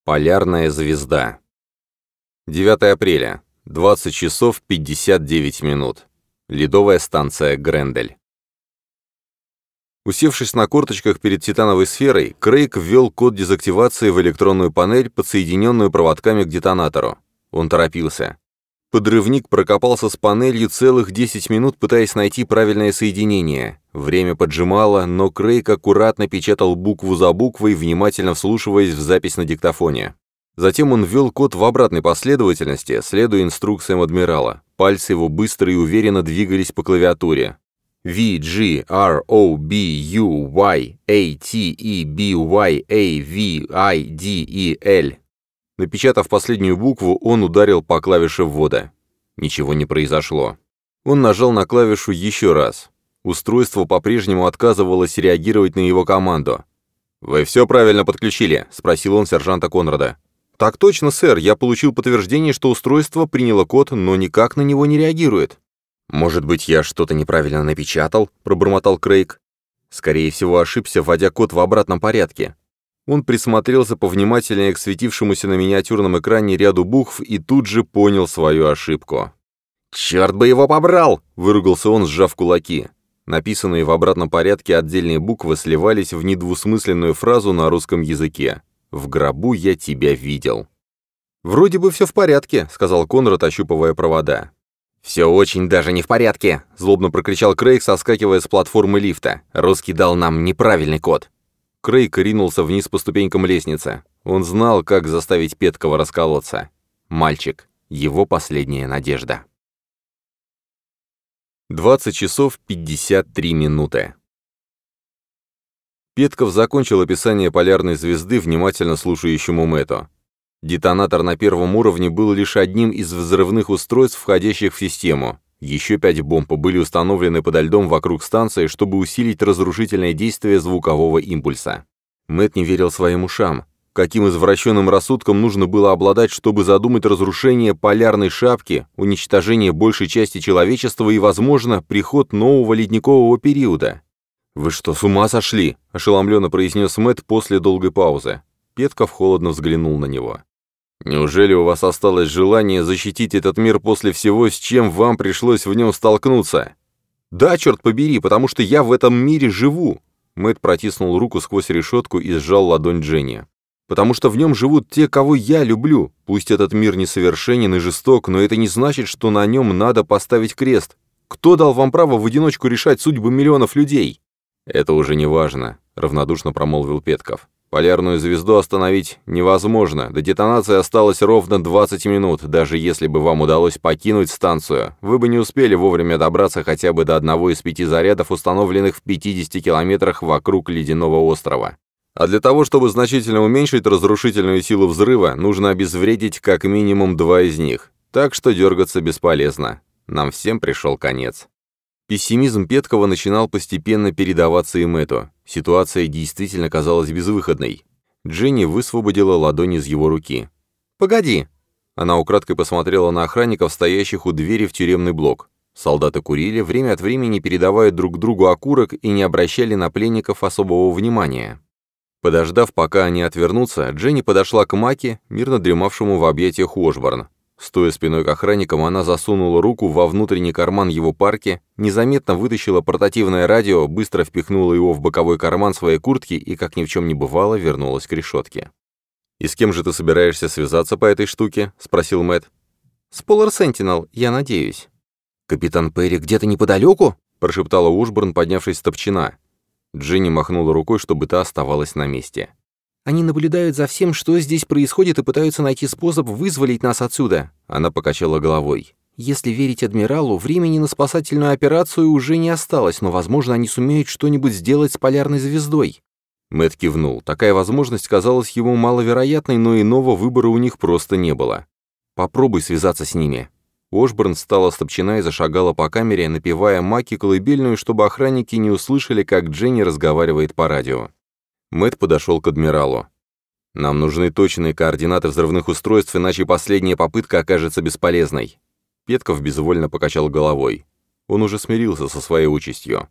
Полярная звезда. 9 апреля. 20 часов 59 минут. Ледовая станция Грендель. Усевшись на корточках перед титановой сферой, Крейг ввел код дезактивации в электронную панель, подсоединенную проводками к детонатору. Он торопился. Подрывник прокопался с панелью целых 10 минут, пытаясь найти правильное соединение. Время поджимало, но Крейг аккуратно печатал букву за буквой, внимательно вслушиваясь в запись на диктофоне. Затем он ввел код в обратной последовательности, следуя инструкциям адмирала. Пальцы его быстро и уверенно двигались по клавиатуре. V, G, R, O, B, U, Y, A, T, E, B, Y, A, V, I, D, E, L. Напечатав последнюю букву, он ударил по клавише ввода. Ничего не произошло. Он нажал на клавишу еще раз. Устройство по-прежнему отказывалось реагировать на его команду. «Вы все правильно подключили?» — спросил он сержанта Конрада. «Так точно, сэр. Я получил подтверждение, что устройство приняло код, но никак на него не реагирует». «Может быть, я что-то неправильно напечатал?» — пробормотал Крейг. Скорее всего, ошибся, вводя код в обратном порядке. Он присмотрелся повнимательнее к светившемуся на миниатюрном экране ряду букв и тут же понял свою ошибку. «Черт бы его побрал!» — выругался он, сжав кулаки. Написанные в обратном порядке отдельные буквы сливались в недвусмысленную фразу на русском языке. «В гробу я тебя видел». «Вроде бы все в порядке», — сказал Конрад, ощупывая провода. «Все очень даже не в порядке», — злобно прокричал Крейг, соскакивая с платформы лифта. «Русский дал нам неправильный код». Крейг ринулся вниз по ступенькам лестницы. Он знал, как заставить Петкова расколоться. Мальчик. Его последняя надежда. 20 часов 53 минуты. Петков закончил описание полярной звезды внимательно слушающему Мэтту. Детонатор на первом уровне был лишь одним из взрывных устройств, входящих в систему. Еще 5 бомб были установлены подо льдом вокруг станции, чтобы усилить разрушительное действие звукового импульса. Мэтт не верил своим ушам. Каким извращенным рассудком нужно было обладать, чтобы задумать разрушение полярной шапки, уничтожение большей части человечества и, возможно, приход нового ледникового периода? «Вы что, с ума сошли?» – ошеломленно произнес Мэтт после долгой паузы. Петков холодно взглянул на него. «Неужели у вас осталось желание защитить этот мир после всего, с чем вам пришлось в нем столкнуться?» «Да, черт побери, потому что я в этом мире живу!» Мэтт протиснул руку сквозь решетку и сжал ладонь Дженни. «Потому что в нем живут те, кого я люблю. Пусть этот мир несовершенен и жесток, но это не значит, что на нем надо поставить крест. Кто дал вам право в одиночку решать судьбы миллионов людей?» «Это уже не важно», — равнодушно промолвил Петков. «Полярную звезду остановить невозможно. До детонации осталось ровно 20 минут. Даже если бы вам удалось покинуть станцию, вы бы не успели вовремя добраться хотя бы до одного из 5 зарядов, установленных в 50 километрах вокруг ледяного острова. А для того, чтобы значительно уменьшить разрушительную силу взрыва, нужно обезвредить как минимум 2 из них. Так что дергаться бесполезно. Нам всем пришел конец». Пессимизм Петкова начинал постепенно передаваться и Мэтту. Ситуация действительно казалась безвыходной. Дженни высвободила ладонь из его руки. «Погоди!» Она украдкой посмотрела на охранников, стоящих у двери в тюремный блок. Солдаты курили, время от времени передавая друг другу окурок и не обращали на пленников особого внимания. Подождав, пока они отвернутся, Дженни подошла к Маке, мирно дремавшему в объятиях Уошборн. Стоя спиной к охранникам, она засунула руку во внутренний карман его парки, незаметно вытащила портативное радио, быстро впихнула его в боковой карман своей куртки и, как ни в чем не бывало, вернулась к решетке. «И с кем же ты собираешься связаться по этой штуке?» — спросил Мэтт. «С Polar Sentinel, я надеюсь». «Капитан Перри где-то неподалеку?» — прошептала Уошборн, поднявшись с топчина. Дженни махнула рукой, чтобы та оставалась на месте. «Они наблюдают за всем, что здесь происходит, и пытаются найти способ вызволить нас отсюда». Она покачала головой. «Если верить адмиралу, времени на спасательную операцию уже не осталось, но, возможно, они сумеют что-нибудь сделать с полярной звездой». Мэтт кивнул. Такая возможность казалась ему маловероятной, но иного выбора у них просто не было. «Попробуй связаться с ними». Уошборн встала с топчина и зашагала по камере, напевая Маки колыбельную, чтобы охранники не услышали, как Дженни разговаривает по радио. Мэтт подошел к адмиралу. «Нам нужны точные координаты взрывных устройств, иначе последняя попытка окажется бесполезной». Петков безвольно покачал головой. Он уже смирился со своей участью.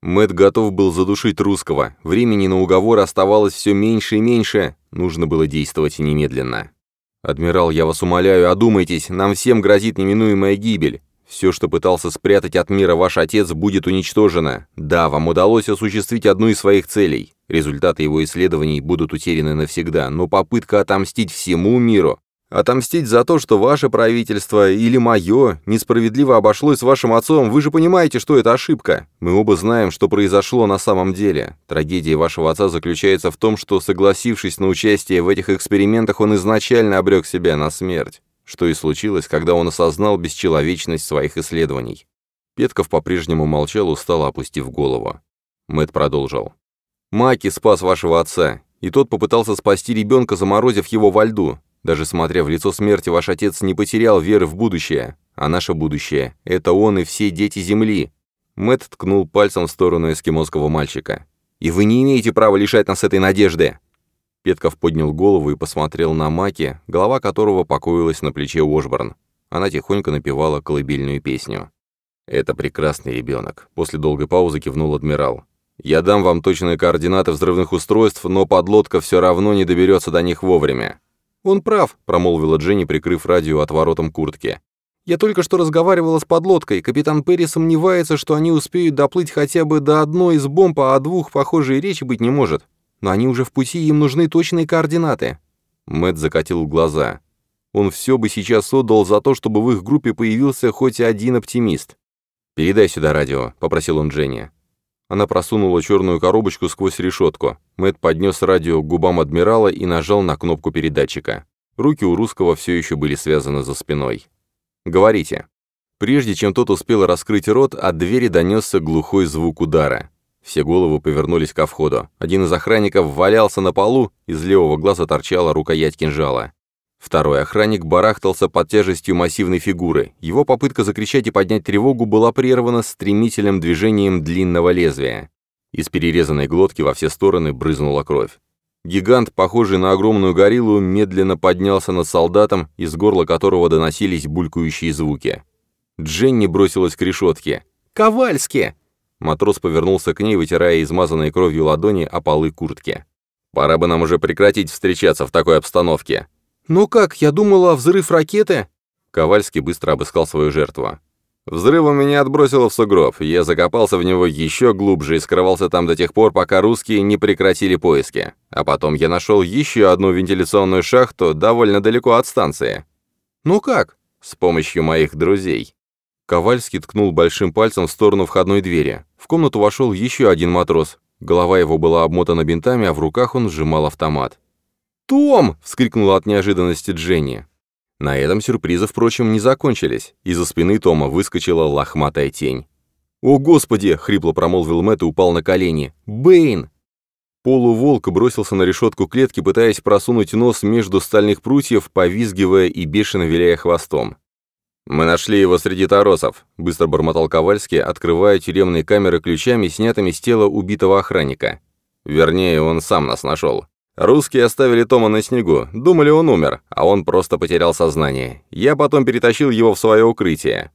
Мэтт готов был задушить русского. Времени на уговор оставалось все меньше и меньше. Нужно было действовать немедленно. «Адмирал, я вас умоляю, одумайтесь, нам всем грозит неминуемая гибель. Все, что пытался спрятать от мира ваш отец, будет уничтожено. Да, вам удалось осуществить одну из своих целей. Результаты его исследований будут утеряны навсегда, но попытка отомстить всему миру, отомстить за то, что ваше правительство или мое несправедливо обошлось с вашим отцом, вы же понимаете, что это ошибка. Мы оба знаем, что произошло на самом деле. Трагедия вашего отца заключается в том, что, согласившись на участие в этих экспериментах, он изначально обрек себя на смерть. Что и случилось, когда он осознал бесчеловечность своих исследований». Петков по-прежнему молчал, устало опустив голову. Мэтт продолжил. «Маки спас вашего отца, и тот попытался спасти ребенка, заморозив его во льду. Даже смотря в лицо смерти, ваш отец не потерял веры в будущее. А наше будущее — это он и все дети Земли». Мэтт ткнул пальцем в сторону эскимосского мальчика. «И вы не имеете права лишать нас этой надежды!» Петков поднял голову и посмотрел на Маки, голова которого покоилась на плече Ошборн. Она тихонько напевала колыбельную песню. «Это прекрасный ребенок», — после долгой паузы кивнул адмирал. «Я дам вам точные координаты взрывных устройств, но подлодка все равно не доберется до них вовремя». «Он прав», — промолвила Дженни, прикрыв радио отворотом куртки. «Я только что разговаривала с подлодкой. Капитан Перри сомневается, что они успеют доплыть хотя бы до одной из бомб, а о двух, похоже, и речи быть не может. Но они уже в пути, им нужны точные координаты». Мэтт закатил глаза. Он все бы сейчас отдал за то, чтобы в их группе появился хоть один оптимист. «Передай сюда радио», — попросил он Дженни. Она просунула черную коробочку сквозь решетку. Мэтт поднес радио к губам адмирала и нажал на кнопку передатчика. Руки у русского все еще были связаны за спиной. «Говорите». Прежде чем тот успел раскрыть рот, от двери донесся глухой звук удара. Все головы повернулись ко входу. Один из охранников валялся на полу, из левого глаза торчала рукоять кинжала. Второй охранник барахтался под тяжестью массивной фигуры. Его попытка закричать и поднять тревогу была прервана стремительным движением длинного лезвия. Из перерезанной глотки во все стороны брызнула кровь. Гигант, похожий на огромную гориллу, медленно поднялся над солдатом, из горла которого доносились булькающие звуки. Дженни бросилась к решетке. «Ковальски!» Матрос повернулся к ней, вытирая измазанной кровью ладони о полы куртки. «Пора бы нам уже прекратить встречаться в такой обстановке». «Ну как, я думала, взрыв ракеты?» Ковальский быстро обыскал свою жертву. «Взрывом меня отбросило в сугроб. Я закопался в него еще глубже и скрывался там до тех пор, пока русские не прекратили поиски. А потом я нашел еще одну вентиляционную шахту довольно далеко от станции». «Ну как?» «С помощью моих друзей». Ковальский ткнул большим пальцем в сторону входной двери. В комнату вошел еще один матрос. Голова его была обмотана бинтами, а в руках он сжимал автомат. «Том!» — вскрикнула от неожиданности Дженни. На этом сюрпризы, впрочем, не закончились. Из-за спины Тома выскочила лохматая тень. «О, Господи!» — хрипло промолвил Мэтт и упал на колени. «Бэйн!» Полуволк бросился на решетку клетки, пытаясь просунуть нос между стальных прутьев, повизгивая и бешено виляя хвостом. «Мы нашли его среди торосов», — быстро бормотал Ковальский, открывая тюремные камеры ключами, снятыми с тела убитого охранника. Вернее, он сам нас нашел. Русские оставили Тома на снегу, думали, он умер, а он просто потерял сознание. Я потом перетащил его в свое укрытие».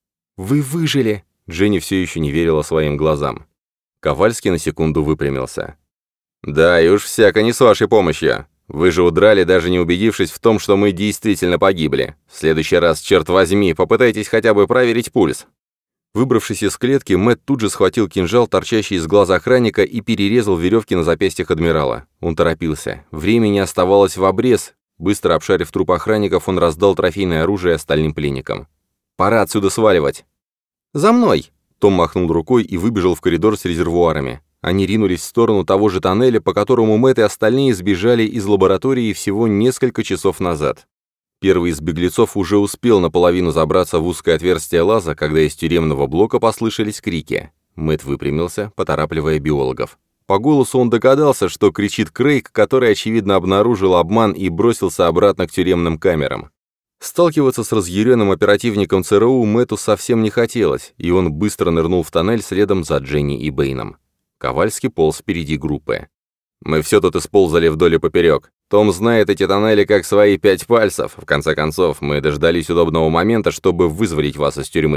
«Вы выжили!» — Дженни все еще не верила своим глазам. Ковальский на секунду выпрямился. «Да, и уж всяко не с вашей помощью. Вы же удрали, даже не убедившись в том, что мы действительно погибли. В следующий раз, черт возьми, попытайтесь хотя бы проверить пульс». Выбравшись из клетки, Мэтт тут же схватил кинжал, торчащий из глаза охранника, и перерезал веревки на запястьях адмирала. Он торопился. Времени оставалось в обрез. Быстро обшарив труп охранников, он раздал трофейное оружие остальным пленникам. «Пора отсюда сваливать!» «За мной!» Том махнул рукой и выбежал в коридор с резервуарами. Они ринулись в сторону того же тоннеля, по которому Мэтт и остальные сбежали из лаборатории всего несколько часов назад. Первый из беглецов уже успел наполовину забраться в узкое отверстие лаза, когда из тюремного блока послышались крики. Мэтт выпрямился, поторапливая биологов. По голосу он догадался, что кричит Крейг, который, очевидно, обнаружил обман и бросился обратно к тюремным камерам. Сталкиваться с разъяренным оперативником ЦРУ Мэтту совсем не хотелось, и он быстро нырнул в тоннель следом за Дженни и Бэйном. Ковальский полз впереди группы. «Мы все тут исползали вдоль и поперек. Том знает эти тоннели как свои 5 пальцев. В конце концов, мы дождались удобного момента, чтобы вызволить вас из тюрьмы.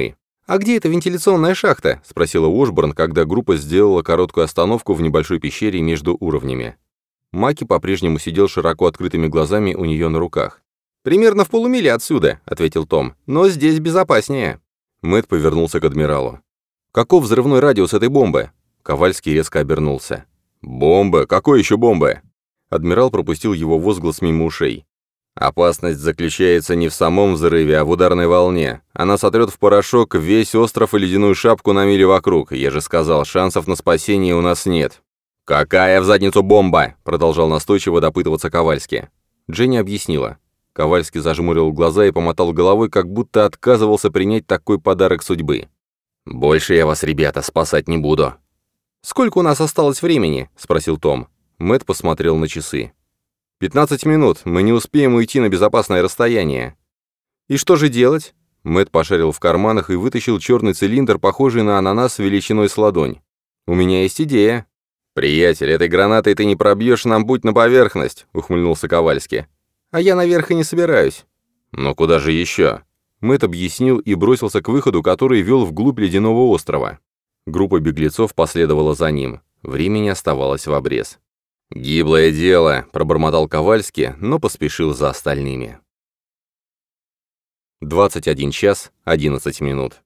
«А где эта вентиляционная шахта?» — спросила Уошборн, когда группа сделала короткую остановку в небольшой пещере между уровнями. Маки по-прежнему сидел широко открытыми глазами у нее на руках. «Примерно в полумиле отсюда», — ответил Том, — «но здесь безопаснее». Мэтт повернулся к адмиралу. «Каков взрывной радиус этой бомбы?» Ковальский резко обернулся. «Бомба? Какой еще бомбы?» Адмирал пропустил его возглас мимо ушей. «Опасность заключается не в самом взрыве, а в ударной волне. Она сотрет в порошок весь остров и ледяную шапку на миле вокруг. Я же сказал, шансов на спасение у нас нет». «Какая в задницу бомба?» — продолжал настойчиво допытываться Ковальский. Дженни объяснила. Ковальский зажмурил глаза и помотал головой, как будто отказывался принять такой подарок судьбы. «Больше я вас, ребята, спасать не буду». «Сколько у нас осталось времени?» — спросил Том. Мэтт посмотрел на часы. 15 минут, мы не успеем уйти на безопасное расстояние». «И что же делать?» Мэтт пошарил в карманах и вытащил черный цилиндр, похожий на ананас величиной с ладонь. «У меня есть идея». «Приятель, этой гранатой ты не пробьешь нам путь на поверхность», — ухмыльнулся Ковальский. «А я наверх и не собираюсь». «Но куда же еще?» Мэтт объяснил и бросился к выходу, который вел вглубь ледяного острова. Группа беглецов последовала за ним. Времени оставалось в обрез. «Гиблое дело», — пробормотал Ковальский, но поспешил за остальными. 21 час 11 минут.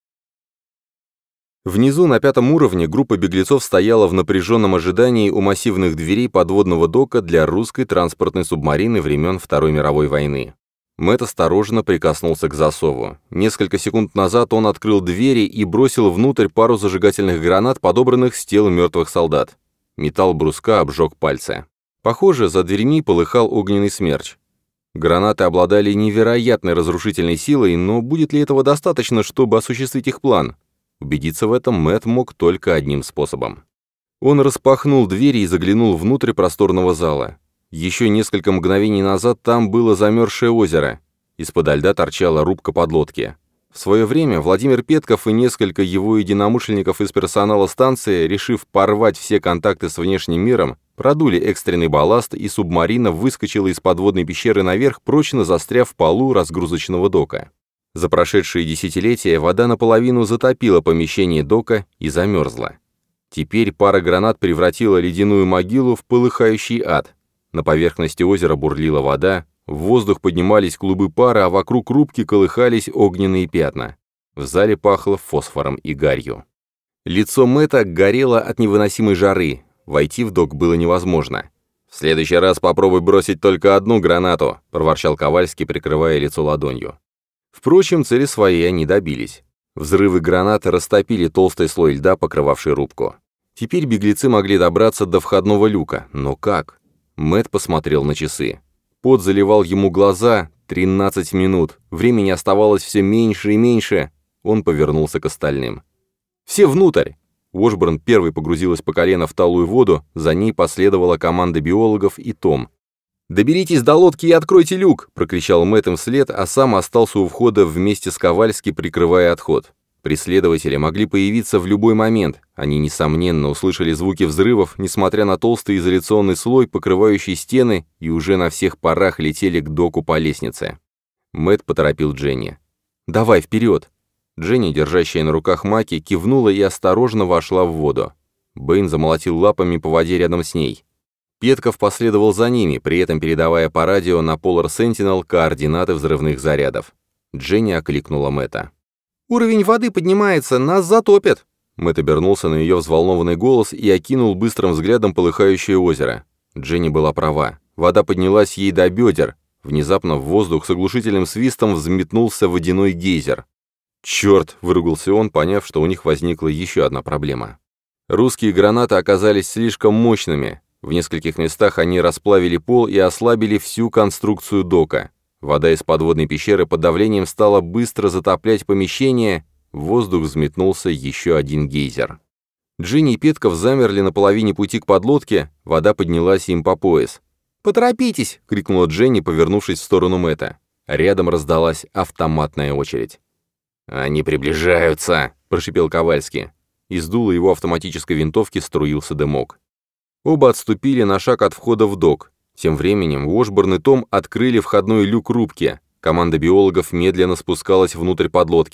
Внизу, на 5-м уровне, группа беглецов стояла в напряженном ожидании у массивных дверей подводного дока для русской транспортной субмарины времен Второй мировой войны. Мэтт осторожно прикоснулся к засову. Несколько секунд назад он открыл двери и бросил внутрь пару зажигательных гранат, подобранных с тел мертвых солдат. Металл бруска обжег пальцы. Похоже, за дверьми полыхал огненный смерч. Гранаты обладали невероятной разрушительной силой, но будет ли этого достаточно, чтобы осуществить их план? Убедиться в этом Мэтт мог только одним способом. Он распахнул двери и заглянул внутрь просторного зала. Еще несколько мгновений назад там было замерзшее озеро. Из-подо льда торчала рубка подлодки. В свое время Владимир Петков и несколько его единомышленников из персонала станции, решив порвать все контакты с внешним миром, продули экстренный балласт, и субмарина выскочила из подводной пещеры наверх, прочно застряв в полу разгрузочного дока. За прошедшие десятилетия вода наполовину затопила помещение дока и замерзла. Теперь пара гранат превратила ледяную могилу в полыхающий ад. На поверхности озера бурлила вода, в воздух поднимались клубы пара, а вокруг рубки колыхались огненные пятна. В зале пахло фосфором и гарью. Лицо Мэтта горело от невыносимой жары. Войти в док было невозможно. «В следующий раз попробуй бросить только одну гранату», — проворчал Ковальский, прикрывая лицо ладонью. Впрочем, цели своей они добились. Взрывы гранаты растопили толстый слой льда, покрывавший рубку. Теперь беглецы могли добраться до входного люка, но как? Мэтт посмотрел на часы. Пот заливал ему глаза. 13 минут. Времени оставалось все меньше и меньше. Он повернулся к остальным. «Все внутрь!» Уошборн первой погрузилась по колено в талую воду, за ней последовала команда биологов и Том. «Доберитесь до лодки и откройте люк!» — прокричал Мэтт им вслед, а сам остался у входа вместе с Ковальски, прикрывая отход. Преследователи могли появиться в любой момент. Они, несомненно, услышали звуки взрывов, несмотря на толстый изоляционный слой, покрывающий стены, и уже на всех парах летели к доку по лестнице. Мэтт поторопил Дженни. «Давай, вперед!» Дженни, держащая на руках Маки, кивнула и осторожно вошла в воду. Бэйн замолотил лапами по воде рядом с ней. Петков последовал за ними, при этом передавая по радио на Polar Sentinel координаты взрывных зарядов. Дженни окликнула Мэтта. «Уровень воды поднимается, нас затопят!» Мэтт обернулся на ее взволнованный голос и окинул быстрым взглядом полыхающее озеро. Дженни была права. Вода поднялась ей до бедер. Внезапно в воздух с оглушительным свистом взметнулся водяной гейзер. «Черт!» — выругался он, поняв, что у них возникла еще одна проблема. Русские гранаты оказались слишком мощными. В нескольких местах они расплавили пол и ослабили всю конструкцию дока. Вода из подводной пещеры под давлением стала быстро затоплять помещение, в воздух взметнулся еще один гейзер. Джинни и Петков замерли на половине пути к подлодке, вода поднялась им по пояс. «Поторопитесь!» — крикнула Дженни, повернувшись в сторону Мэтта. Рядом раздалась автоматная очередь. «Они приближаются!» — прошипел Ковальский. Из дула его автоматической винтовки струился дымок. Оба отступили на шаг от входа в док. Тем временем Уошборн и Том открыли входной люк рубки. Команда биологов медленно спускалась внутрь подлодки.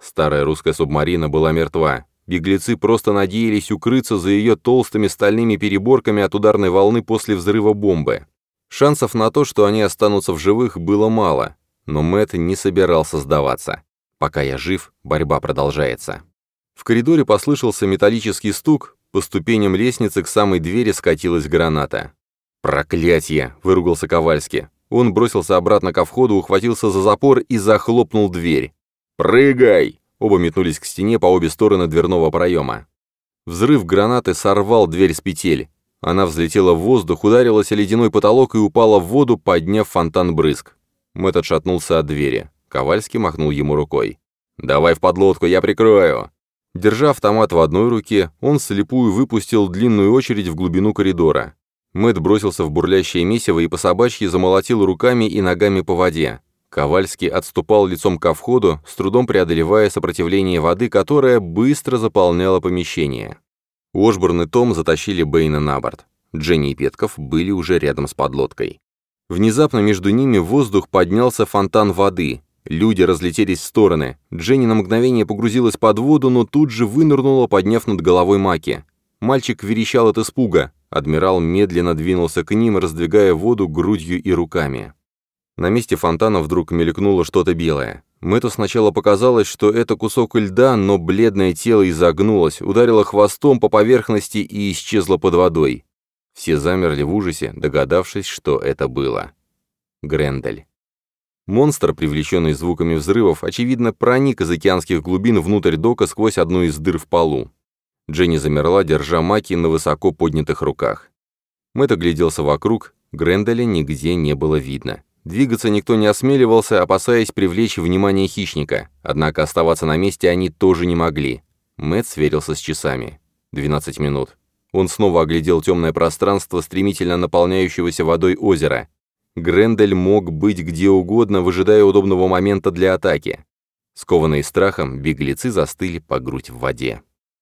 Старая русская субмарина была мертва. Беглецы просто надеялись укрыться за ее толстыми стальными переборками от ударной волны после взрыва бомбы. Шансов на то, что они останутся в живых, было мало, но Мэтт не собирался сдаваться. Пока я жив, борьба продолжается. В коридоре послышался металлический стук, по ступеням лестницы к самой двери скатилась граната. «Проклятье!» — выругался Ковальский. Он бросился обратно ко входу, ухватился за запор и захлопнул дверь. «Прыгай!» Оба метнулись к стене по обе стороны дверного проема. Взрыв гранаты сорвал дверь с петель. Она взлетела в воздух, ударилась о ледяной потолок и упала в воду, подняв фонтан брызг. Мэтт отшатнулся от двери. Ковальский махнул ему рукой. «Давай в подлодку, я прикрою!» Держа автомат в одной руке, он вслепую выпустил длинную очередь в глубину коридора. Мэтт бросился в бурлящее месиво и по собачьи замолотил руками и ногами по воде. Ковальский отступал лицом ко входу, с трудом преодолевая сопротивление воды, которая быстро заполняла помещение. Уошборн и Том затащили Бэйна на борт. Дженни и Петков были уже рядом с подлодкой. Внезапно между ними в воздух поднялся фонтан воды. Люди разлетелись в стороны. Дженни на мгновение погрузилась под воду, но тут же вынырнула, подняв над головой Маки. Мальчик верещал от испуга. Адмирал медленно двинулся к ним, раздвигая воду грудью и руками. На месте фонтана вдруг мелькнуло что-то белое. Мэтту сначала показалось, что это кусок льда, но бледное тело изогнулось, ударило хвостом по поверхности и исчезло под водой. Все замерли в ужасе, догадавшись, что это было. Грендель. Монстр, привлеченный звуками взрывов, очевидно, проник из океанских глубин внутрь дока сквозь одну из дыр в полу. Дженни замерла, держа Маки на высоко поднятых руках. Мэтт огляделся вокруг, Гренделя нигде не было видно. Двигаться никто не осмеливался, опасаясь привлечь внимание хищника, однако оставаться на месте они тоже не могли. Мэтт сверился с часами. 12 минут. Он снова оглядел темное пространство, стремительно наполняющегося водой озера. Грендель мог быть где угодно, выжидая удобного момента для атаки. Скованные страхом, беглецы застыли по грудь в воде.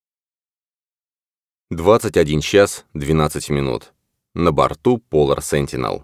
21 час 12 минут. На борту Polar Sentinel.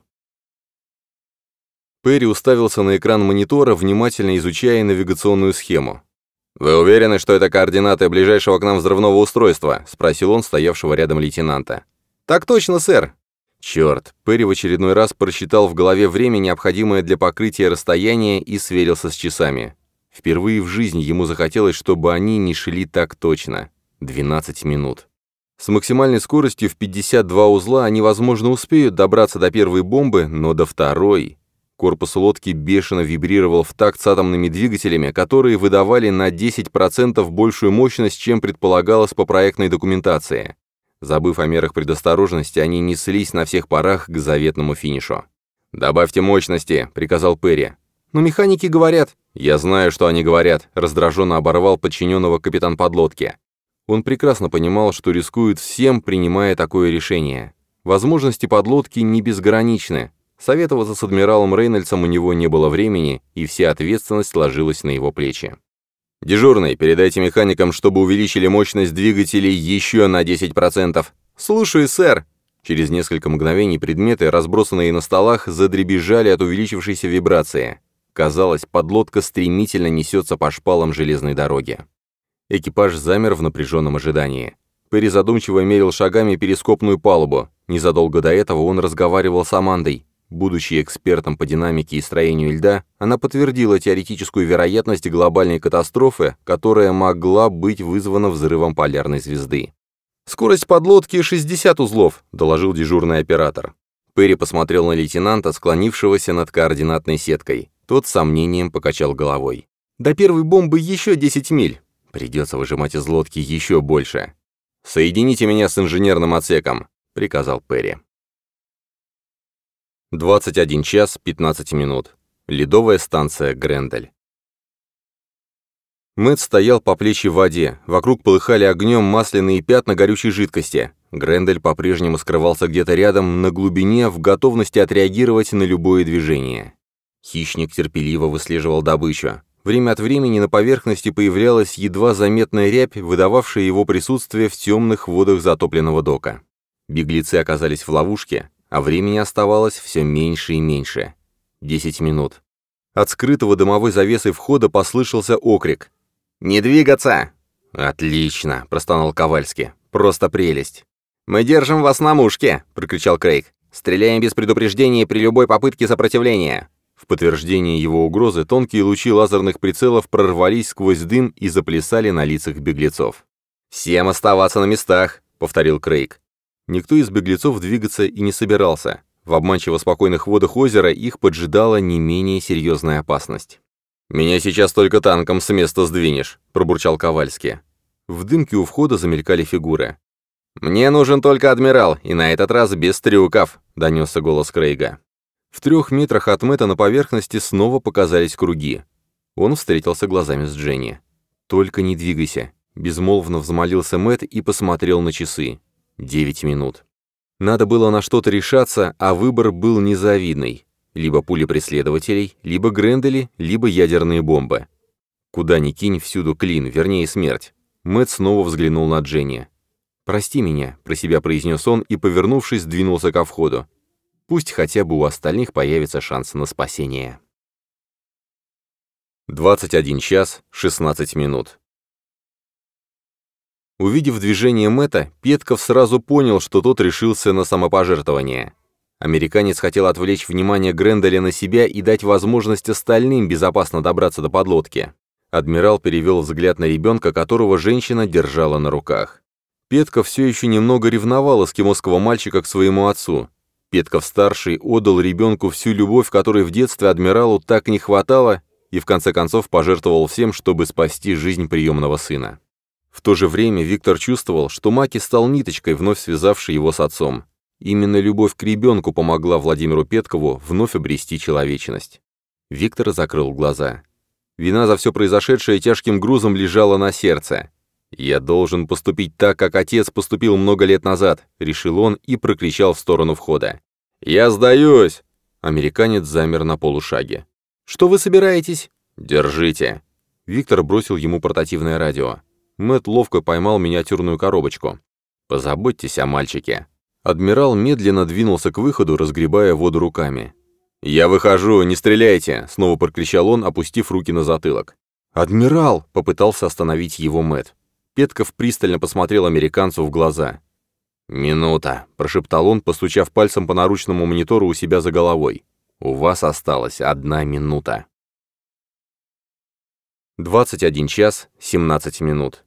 Перри уставился на экран монитора, внимательно изучая навигационную схему. «Вы уверены, что это координаты ближайшего к нам взрывного устройства?» — спросил он стоявшего рядом лейтенанта. «Так точно, сэр!» Черт, Перри в очередной раз просчитал в голове время, необходимое для покрытия расстояния, и сверился с часами. Впервые в жизни ему захотелось, чтобы они не шли так точно. 12 минут. С максимальной скоростью в 52 узла они, возможно, успеют добраться до первой бомбы, но до второй... Корпус лодки бешено вибрировал в такт с атомными двигателями, которые выдавали на 10% большую мощность, чем предполагалось по проектной документации. Забыв о мерах предосторожности, они неслись на всех парах к заветному финишу. «Добавьте мощности», — приказал Перри. «Но механики говорят...» «Я знаю, что они говорят», — раздраженно оборвал подчиненного капитан подлодки. Он прекрасно понимал, что рискует всем, принимая такое решение. Возможности подлодки не безграничны. Советоваться с адмиралом Рейнольдсом у него не было времени, и вся ответственность ложилась на его плечи. «Дежурный, передайте механикам, чтобы увеличили мощность двигателей еще на 10%. «Слушаю, сэр!» Через несколько мгновений предметы, разбросанные на столах, задребезжали от увеличившейся вибрации. Казалось, подлодка стремительно несется по шпалам железной дороги. Экипаж замер в напряженном ожидании. Перри задумчиво мерил шагами перископную палубу. Незадолго до этого он разговаривал с Амандой. Будучи экспертом по динамике и строению льда, она подтвердила теоретическую вероятность глобальной катастрофы, которая могла быть вызвана взрывом полярной звезды. «Скорость подлодки 60 узлов», — доложил дежурный оператор. Перри посмотрел на лейтенанта, склонившегося над координатной сеткой. Тот с сомнением покачал головой. «До первой бомбы еще 10 миль. Придется выжимать из лодки еще больше». «Соедините меня с инженерным отсеком», — приказал Перри. 21 час 15 минут. Ледовая станция Грендель. Мэтт стоял по плечи в воде. Вокруг полыхали огнем масляные пятна горючей жидкости. Грендель по-прежнему скрывался где-то рядом, на глубине, в готовности отреагировать на любое движение. Хищник терпеливо выслеживал добычу. Время от времени на поверхности появлялась едва заметная рябь, выдававшая его присутствие в темных водах затопленного дока. Беглецы оказались в ловушке, а времени оставалось все меньше и меньше. 10 минут. От скрытого дымовой завесой входа послышался окрик. «Не двигаться!» «Отлично!» — простонал Ковальский. «Просто прелесть!» «Мы держим вас на мушке!» — прокричал Крейг. «Стреляем без предупреждения при любой попытке сопротивления!» В подтверждение его угрозы тонкие лучи лазерных прицелов прорвались сквозь дым и заплясали на лицах беглецов. «Всем оставаться на местах!» — повторил Крейг. Никто из беглецов двигаться и не собирался. В обманчиво спокойных водах озера их поджидала не менее серьезная опасность. «Меня сейчас только танком с места сдвинешь», — пробурчал Ковальский. В дымке у входа замелькали фигуры. «Мне нужен только адмирал, и на этот раз без трюков», — донесся голос Крейга. В 3 метрах от Мэтта на поверхности снова показались круги. Он встретился глазами с Дженни. «Только не двигайся», — безмолвно взмолился Мэтт и посмотрел на часы. 9 минут. Надо было на что-то решаться, а выбор был незавидный. Либо пули преследователей, либо Грендели, либо ядерные бомбы. Куда ни кинь, всюду клин, вернее смерть. Мэтт снова взглянул на Дженни. «Прости меня», — про себя произнес он и, повернувшись, двинулся ко входу. Пусть хотя бы у остальных появится шанс на спасение. 21 час 16 минут. Увидев движение Мэтта, Петков сразу понял, что тот решился на самопожертвование. Американец хотел отвлечь внимание Гренделя на себя и дать возможность остальным безопасно добраться до подлодки. Адмирал перевел взгляд на ребенка, которого женщина держала на руках. Петков все еще немного ревновал эскимосского мальчика к своему отцу. Петков-старший отдал ребенку всю любовь, которой в детстве адмиралу так не хватало, и в конце концов пожертвовал всем, чтобы спасти жизнь приемного сына. В то же время Виктор чувствовал, что Маки стал ниточкой, вновь связавшей его с отцом. Именно любовь к ребенку помогла Владимиру Петкову вновь обрести человечность. Виктор закрыл глаза. Вина за все произошедшее тяжким грузом лежала на сердце. «Я должен поступить так, как отец поступил много лет назад», — решил он и прокричал в сторону входа. «Я сдаюсь!» Американец замер на полушаге. «Что вы собираетесь?» «Держите!» Виктор бросил ему портативное радио. Мэтт ловко поймал миниатюрную коробочку. «Позаботьтесь о мальчике». Адмирал медленно двинулся к выходу, разгребая воду руками. «Я выхожу, не стреляйте!» — снова прокричал он, опустив руки на затылок. «Адмирал!» — попытался остановить его Мэтт. Петков пристально посмотрел американцу в глаза. «Минута», — прошептал он, постучав пальцем по наручному монитору у себя за головой. «У вас осталась 1 минута». 21 час 17 минут.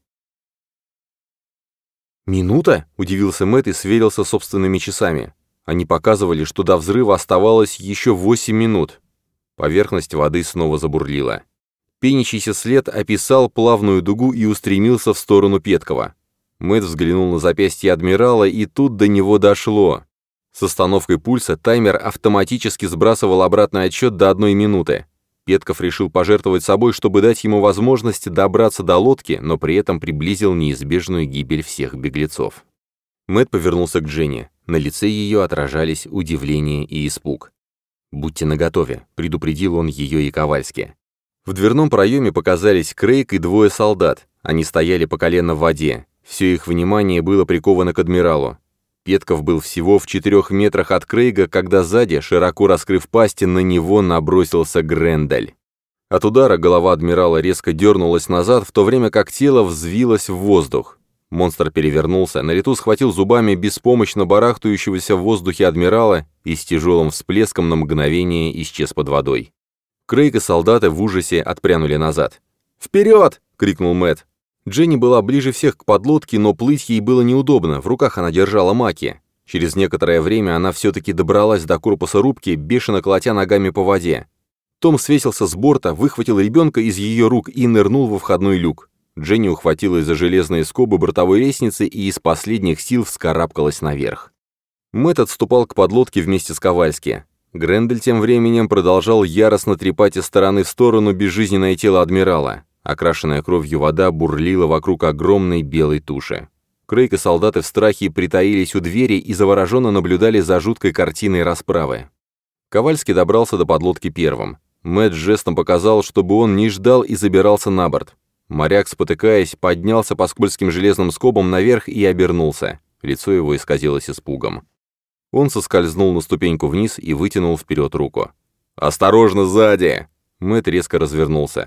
«Минута?» — удивился Мэтт и сверился с собственными часами. Они показывали, что до взрыва оставалось еще 8 минут. Поверхность воды снова забурлила. Пенящийся след описал плавную дугу и устремился в сторону Петкова. Мэтт взглянул на запястье адмирала, и тут до него дошло. С остановкой пульса таймер автоматически сбрасывал обратный отсчет до 1 минуты. Петков решил пожертвовать собой, чтобы дать ему возможность добраться до лодки, но при этом приблизил неизбежную гибель всех беглецов. Мэтт повернулся к Дженни. На лице ее отражались удивление и испуг. «Будьте наготове», — предупредил он ее и Ковальски. В дверном проеме показались Крейг и 2 солдат. Они стояли по колено в воде. Все их внимание было приковано к адмиралу. Петков был всего в 4 метрах от Крейга, когда сзади, широко раскрыв пасть, на него набросился Грендель. От удара голова адмирала резко дернулась назад, в то время как тело взвилось в воздух. Монстр перевернулся, на лету схватил зубами беспомощно барахтающегося в воздухе адмирала и с тяжелым всплеском на мгновение исчез под водой. Крейг и солдаты в ужасе отпрянули назад. «Вперед!» — крикнул Мэтт. Дженни была ближе всех к подлодке, но плыть ей было неудобно, в руках она держала Маки. Через некоторое время она все-таки добралась до корпуса рубки, бешено колотя ногами по воде. Том свесился с борта, выхватил ребенка из ее рук и нырнул во входной люк. Дженни ухватилась за железные скобы бортовой лестницы и из последних сил вскарабкалась наверх. Мэтт отступал к подлодке вместе с Ковальски. Грендель тем временем продолжал яростно трепать из стороны в сторону безжизненное тело адмирала. Окрашенная кровью вода бурлила вокруг огромной белой туши. Крейг и солдаты в страхе притаились у двери и завороженно наблюдали за жуткой картиной расправы. Ковальский добрался до подлодки первым. Мэтт жестом показал, чтобы он не ждал и забирался на борт. Моряк, спотыкаясь, поднялся по скользким железным скобам наверх и обернулся. Лицо его исказилось испугом. Он соскользнул на ступеньку вниз и вытянул вперед руку. «Осторожно, сзади!» Мэтт резко развернулся.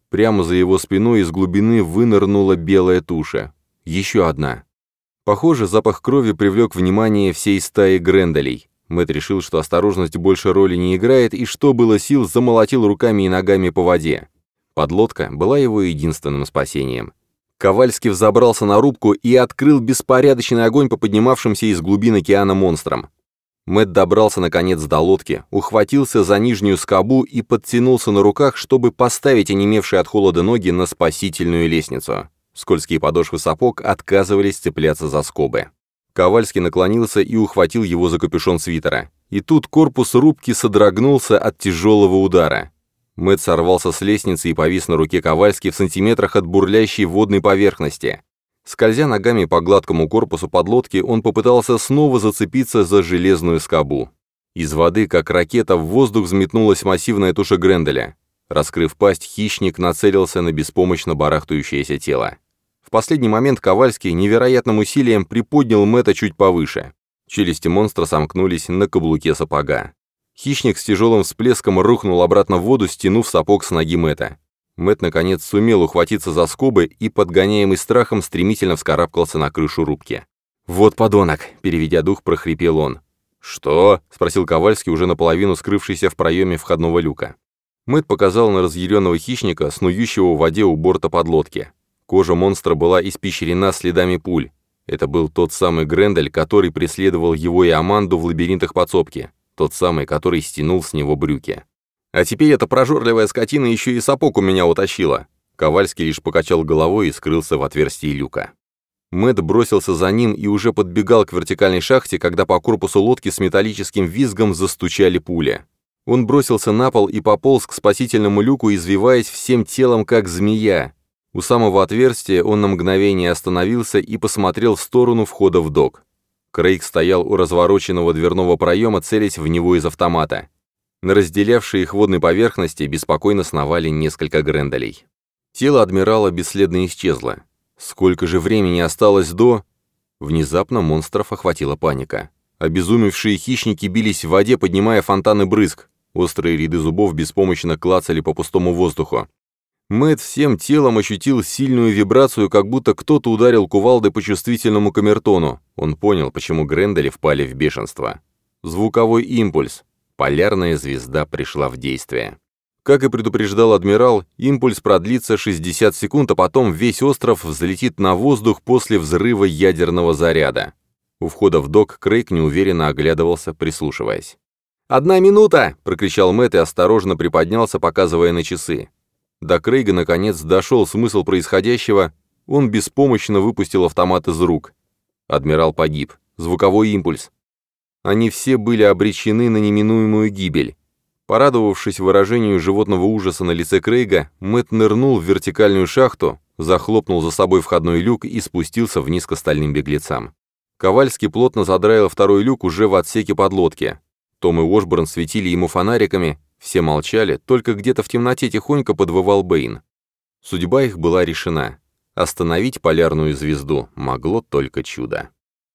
Прямо за его спиной из глубины вынырнула белая туша. Еще одна. Похоже, запах крови привлек внимание всей стаи Гренделей. Мэтт решил, что осторожность больше роли не играет, и что было сил, замолотил руками и ногами по воде. Подлодка была его единственным спасением. Ковальский взобрался на рубку и открыл беспорядочный огонь по поднимавшимся из глубин океана монстрам. Мэтт добрался наконец до лодки, ухватился за нижнюю скобу и подтянулся на руках, чтобы поставить онемевшие от холода ноги на спасительную лестницу. Скользкие подошвы сапог отказывались цепляться за скобы. Ковальский наклонился и ухватил его за капюшон свитера. И тут корпус рубки содрогнулся от тяжелого удара. Мэтт сорвался с лестницы и повис на руке Ковальски в сантиметрах от бурлящей водной поверхности. Скользя ногами по гладкому корпусу подлодки, он попытался снова зацепиться за железную скобу. Из воды, как ракета, в воздух взметнулась массивная туша Гренделя. Раскрыв пасть, хищник нацелился на беспомощно барахтающееся тело. В последний момент Ковальский невероятным усилием приподнял Мэтта чуть повыше. Челюсти монстра сомкнулись на каблуке сапога. Хищник с тяжелым всплеском рухнул обратно в воду, стянув сапог с ноги Мэтта. Мэтт, наконец, сумел ухватиться за скобы и, подгоняемый страхом, стремительно вскарабкался на крышу рубки. «Вот подонок!» — переведя дух, прохрипел он. «Что?» — спросил Ковальский, уже наполовину скрывшийся в проеме входного люка. Мэтт показал на разъяренного хищника, снующего в воде у борта подлодки. Кожа монстра была испещрена следами пуль. Это был тот самый Грендель, который преследовал его и Аманду в лабиринтах подсобки. Тот самый, который стянул с него брюки. «А теперь эта прожорливая скотина еще и сапог у меня утащила». Ковальский лишь покачал головой и скрылся в отверстии люка. Мэтт бросился за ним и уже подбегал к вертикальной шахте, когда по корпусу лодки с металлическим визгом застучали пули. Он бросился на пол и пополз к спасительному люку, извиваясь всем телом, как змея. У самого отверстия он на мгновение остановился и посмотрел в сторону входа в док. Крейг стоял у развороченного дверного проема, целясь в него из автомата. На разделявшей их водной поверхности беспокойно сновали несколько Гренделей. Тело адмирала бесследно исчезло. Сколько же времени осталось до... Внезапно монстров охватила паника. Обезумевшие хищники бились в воде, поднимая фонтаны брызг. Острые ряды зубов беспомощно клацали по пустому воздуху. Мэтт всем телом ощутил сильную вибрацию, как будто кто-то ударил кувалдой по чувствительному камертону. Он понял, почему Грендели впали в бешенство. Звуковой импульс. Полярная звезда пришла в действие. Как и предупреждал адмирал, импульс продлится 60 секунд, а потом весь остров взлетит на воздух после взрыва ядерного заряда. У входа в док Крейг неуверенно оглядывался, прислушиваясь. «1 минута!» — прокричал Мэтт и осторожно приподнялся, показывая на часы. До Крейга, наконец, дошел смысл происходящего, он беспомощно выпустил автомат из рук. Адмирал погиб. Звуковой импульс. Они все были обречены на неминуемую гибель. Порадовавшись выражению животного ужаса на лице Крейга, Мэтт нырнул в вертикальную шахту, захлопнул за собой входной люк и спустился вниз к остальным беглецам. Ковальский плотно задраил второй люк уже в отсеке подлодки. Том и Ошборн светили ему фонариками, все молчали, только где-то в темноте тихонько подвывал Бэйн. Судьба их была решена. Остановить полярную звезду могло только чудо.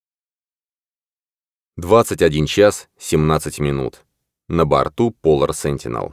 21 час 17 минут. На борту Polar Sentinel.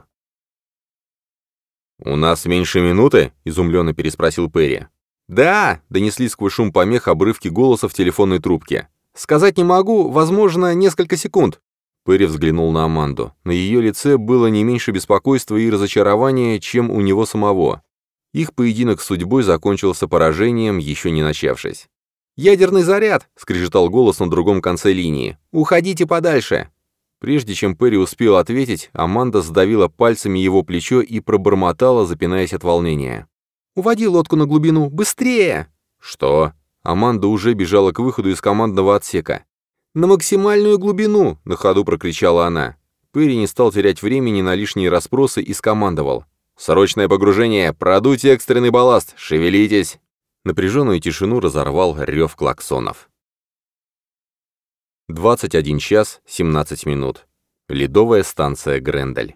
«У нас меньше минуты?» — изумленно переспросил Перри. «Да!» — донесли сквозь шум помех обрывки голоса в телефонной трубке. «Сказать не могу, возможно, несколько секунд». Перри взглянул на Аманду. На ее лице было не меньше беспокойства и разочарования, чем у него самого. Их поединок с судьбой закончился поражением, еще не начавшись. «Ядерный заряд!» — скрежетал голос на другом конце линии. «Уходите подальше!» Прежде чем Перри успел ответить, Аманда сдавила пальцами его плечо и пробормотала, запинаясь от волнения. «Уводи лодку на глубину! Быстрее!» «Что?» Аманда уже бежала к выходу из командного отсека. «На максимальную глубину!» — на ходу прокричала она. Перри не стал терять времени на лишние расспросы и скомандовал. «Срочное погружение! Продуть экстренный балласт! Шевелитесь!» Напряженную тишину разорвал рев клаксонов. 21 час 17 минут. Ледовая станция Грендель.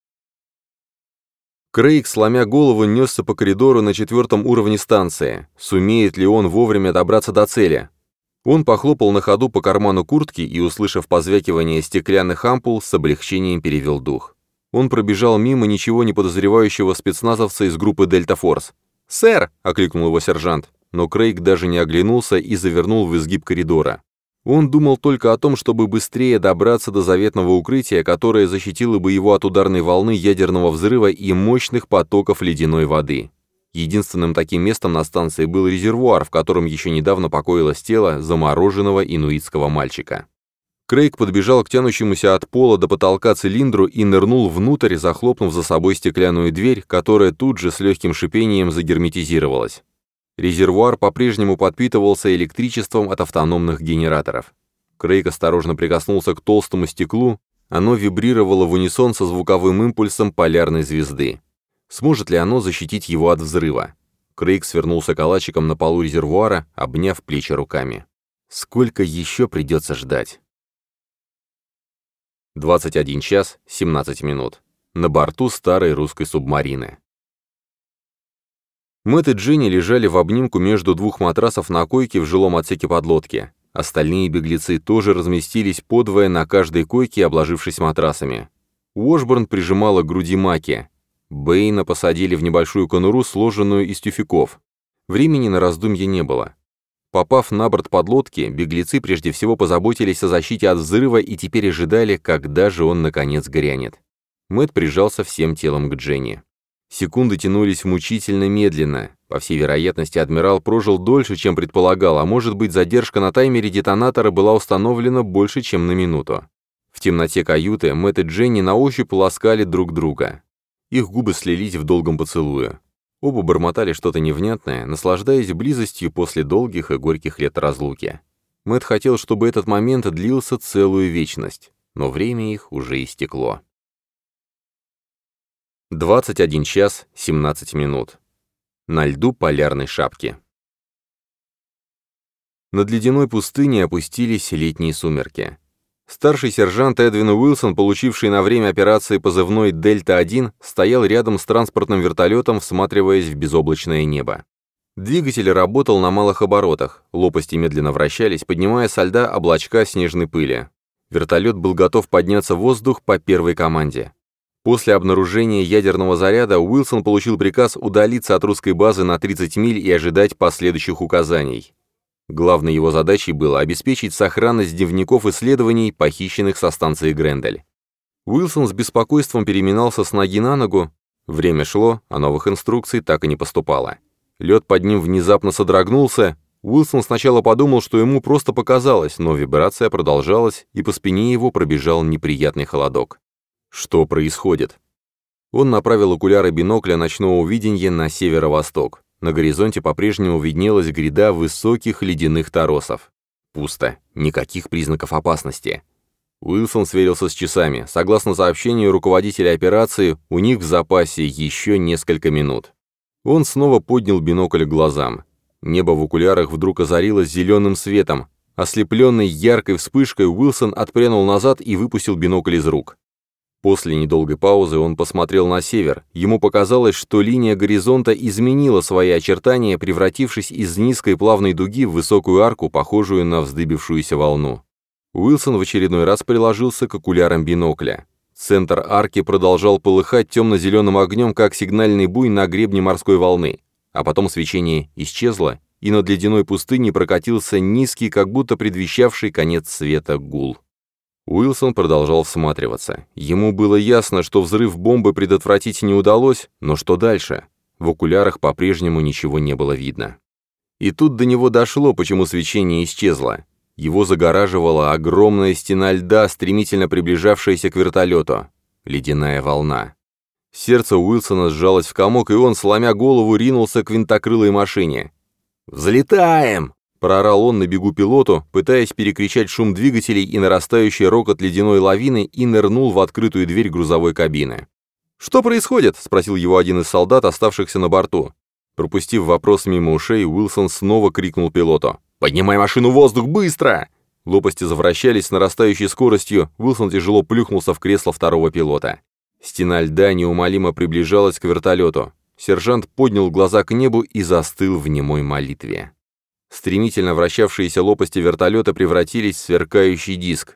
Крейг, сломя голову, несся по коридору на 4-м уровне станции. Сумеет ли он вовремя добраться до цели? Он похлопал на ходу по карману куртки и, услышав позвякивание стеклянных ампул, с облегчением перевел дух. Он пробежал мимо ничего не подозревающего спецназовца из группы «Дельта Форс». «Сэр!» — окликнул его сержант, но Крейг даже не оглянулся и завернул в изгиб коридора. Он думал только о том, чтобы быстрее добраться до заветного укрытия, которое защитило бы его от ударной волны ядерного взрыва и мощных потоков ледяной воды. Единственным таким местом на станции был резервуар, в котором еще недавно покоилось тело замороженного инуитского мальчика. Крейг подбежал к тянущемуся от пола до потолка цилиндру и нырнул внутрь, захлопнув за собой стеклянную дверь, которая тут же с легким шипением загерметизировалась. Резервуар по-прежнему подпитывался электричеством от автономных генераторов. Крейг осторожно прикоснулся к толстому стеклу, оно вибрировало в унисон со звуковым импульсом полярной звезды. Сможет ли оно защитить его от взрыва? Крейг свернулся калачиком на полу резервуара, обняв плечи руками. Сколько еще придется ждать? 21 час 17 минут. На борту старой русской субмарины. Мэтт и Дженни лежали в обнимку между двух матрасов на койке в жилом отсеке подлодки. Остальные беглецы тоже разместились подвое на каждой койке, обложившись матрасами. Уошборн прижимала к груди Маки. Бэйна посадили в небольшую конуру, сложенную из тюфяков. Времени на раздумье не было. Попав на борт подлодки, беглецы прежде всего позаботились о защите от взрыва и теперь ожидали, когда же он наконец грянет. Мэтт прижался всем телом к Дженни. Секунды тянулись мучительно медленно. По всей вероятности, адмирал прожил дольше, чем предполагал, а может быть, задержка на таймере детонатора была установлена больше, чем на минуту. В темноте каюты Мэтт и Дженни на ощупь ласкали друг друга. Их губы слились в долгом поцелуе. Оба бормотали что-то невнятное, наслаждаясь близостью после долгих и горьких лет разлуки. Мэтт хотел, чтобы этот момент длился целую вечность, но время их уже истекло. 21 час 17 минут. На льду полярной шапки. Над ледяной пустыней опустились летние сумерки. Старший сержант Эдвин Уилсон, получивший на время операции позывной «Дельта-1», стоял рядом с транспортным вертолетом, всматриваясь в безоблачное небо. Двигатель работал на малых оборотах, лопасти медленно вращались, поднимая со льда облачка снежной пыли. Вертолет был готов подняться в воздух по первой команде. После обнаружения ядерного заряда Уилсон получил приказ удалиться от русской базы на 30 миль и ожидать последующих указаний. Главной его задачей было обеспечить сохранность дневников исследований, похищенных со станции Грендель. Уилсон с беспокойством переминался с ноги на ногу. Время шло, а новых инструкций так и не поступало. Лед под ним внезапно содрогнулся. Уилсон сначала подумал, что ему просто показалось, но вибрация продолжалась, и по спине его пробежал неприятный холодок. Что происходит? Он направил окуляры бинокля ночного видения на северо-восток. На горизонте по-прежнему виднелась гряда высоких ледяных торосов. Пусто. Никаких признаков опасности. Уилсон сверился с часами. Согласно сообщению руководителя операции, у них в запасе еще несколько минут. Он снова поднял бинокль к глазам. Небо в окулярах вдруг озарилось зеленым светом. Ослепленный яркой вспышкой, Уилсон отпрянул назад и выпустил бинокль из рук. После недолгой паузы он посмотрел на север. Ему показалось, что линия горизонта изменила свои очертания, превратившись из низкой плавной дуги в высокую арку, похожую на вздыбившуюся волну. Уилсон в очередной раз приложился к окулярам бинокля. Центр арки продолжал полыхать темно-зеленым огнем, как сигнальный буй на гребне морской волны. А потом свечение исчезло, и над ледяной пустыней прокатился низкий, как будто предвещавший конец света, гул. Уилсон продолжал всматриваться. Ему было ясно, что взрыв бомбы предотвратить не удалось, но что дальше? В окулярах по-прежнему ничего не было видно. И тут до него дошло, почему свечение исчезло. Его загораживала огромная стена льда, стремительно приближавшаяся к вертолету. Ледяная волна. Сердце Уилсона сжалось в комок, и он, сломя голову, ринулся к винтокрылой машине. «Взлетаем!» — проорал он на бегу пилоту, пытаясь перекричать шум двигателей и нарастающий рокот ледяной лавины, и нырнул в открытую дверь грузовой кабины. «Что происходит?» — спросил его один из солдат, оставшихся на борту. Пропустив вопрос мимо ушей, Уилсон снова крикнул пилоту. «Поднимай машину в воздух, быстро!» Лопасти завращались с нарастающей скоростью, Уилсон тяжело плюхнулся в кресло второго пилота. Стена льда неумолимо приближалась к вертолету. Сержант поднял глаза к небу и застыл в немой молитве. Стремительно вращавшиеся лопасти вертолета превратились в сверкающий диск.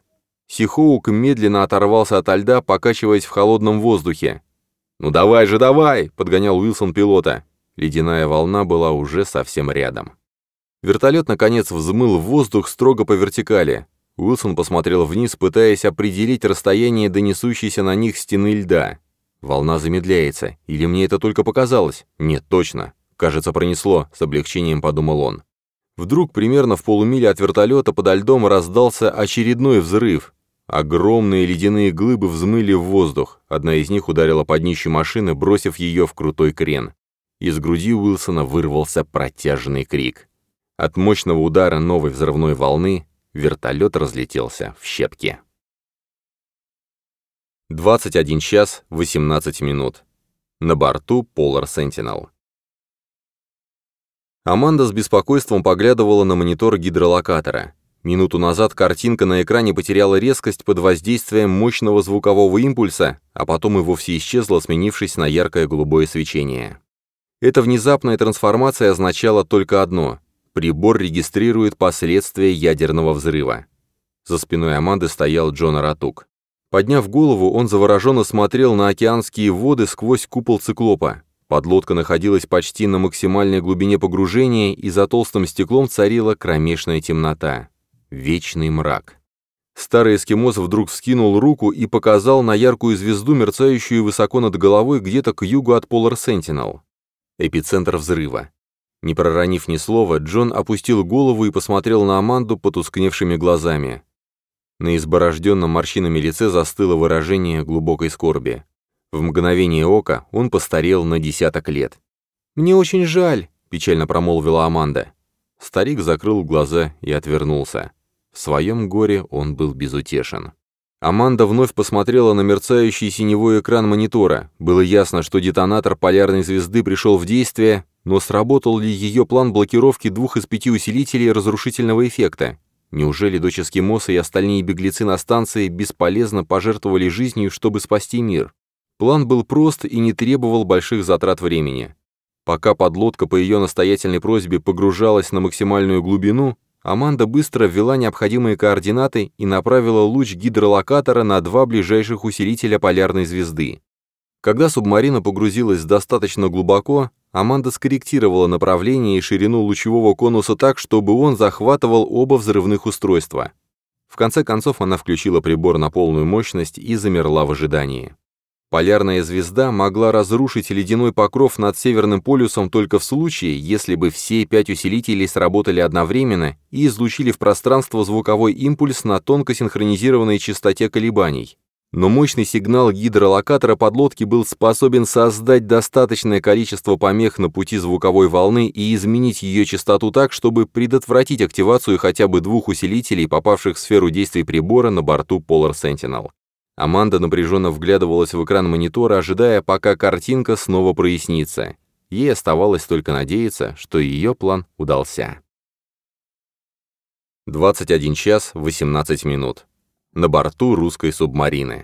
Сихоук медленно оторвался ото льда, покачиваясь в холодном воздухе. «Ну давай же, давай!» — подгонял Уилсон пилота. Ледяная волна была уже совсем рядом. Вертолет, наконец, взмыл в воздух строго по вертикали. Уилсон посмотрел вниз, пытаясь определить расстояние до несущейся на них стены льда. Волна замедляется. Или мне это только показалось? Нет, точно. Кажется, пронесло, с облегчением подумал он. Вдруг, примерно в полумиле от вертолета подо льдом раздался очередной взрыв. Огромные ледяные глыбы взмыли в воздух. Одна из них ударила под днище машины, бросив ее в крутой крен. Из груди Уилсона вырвался протяжный крик. От мощного удара новой взрывной волны вертолет разлетелся в щепки. 21 час 18 минут. На борту Polar Sentinel. Аманда с беспокойством поглядывала на монитор гидролокатора. Минуту назад картинка на экране потеряла резкость под воздействием мощного звукового импульса, а потом и вовсе исчезла, сменившись на яркое голубое свечение. Эта внезапная трансформация означала только одно — прибор регистрирует последствия ядерного взрыва. За спиной Аманды стоял Джон Аратук. Подняв голову, он завороженно смотрел на океанские воды сквозь купол циклопа. Подлодка находилась почти на максимальной глубине погружения, и за толстым стеклом царила кромешная темнота. Вечный мрак. Старый эскимос вдруг вскинул руку и показал на яркую звезду, мерцающую высоко над головой где-то к югу от Polar Sentinel. Эпицентр взрыва. Не проронив ни слова, Джон опустил голову и посмотрел на Аманду потускневшими глазами. На изборожденном морщинами лице застыло выражение глубокой скорби. В мгновение ока он постарел на 10 лет. «Мне очень жаль», — печально промолвила Аманда. Старик закрыл глаза и отвернулся. В своем горе он был безутешен. Аманда вновь посмотрела на мерцающий синевой экран монитора. Было ясно, что детонатор полярной звезды пришел в действие, но сработал ли ее план блокировки 2 из 5 усилителей разрушительного эффекта? Неужели дочь эскимоса и остальные беглецы на станции бесполезно пожертвовали жизнью, чтобы спасти мир? План был прост и не требовал больших затрат времени. Пока подлодка по ее настоятельной просьбе погружалась на максимальную глубину, Аманда быстро ввела необходимые координаты и направила луч гидролокатора на 2 ближайших усилителя полярной звезды. Когда субмарина погрузилась достаточно глубоко, Аманда скорректировала направление и ширину лучевого конуса так, чтобы он захватывал оба взрывных устройства. В конце концов она включила прибор на полную мощность и замерла в ожидании. Полярная звезда могла разрушить ледяной покров над Северным полюсом только в случае, если бы все 5 усилителей сработали одновременно и излучили в пространство звуковой импульс на тонко синхронизированной частоте колебаний. Но мощный сигнал гидролокатора подлодки был способен создать достаточное количество помех на пути звуковой волны и изменить ее частоту так, чтобы предотвратить активацию хотя бы 2 усилителей, попавших в сферу действий прибора на борту Polar Sentinel. Аманда напряженно вглядывалась в экран монитора, ожидая, пока картинка снова прояснится. Ей оставалось только надеяться, что ее план удался. 21 час 18 минут. На борту русской субмарины.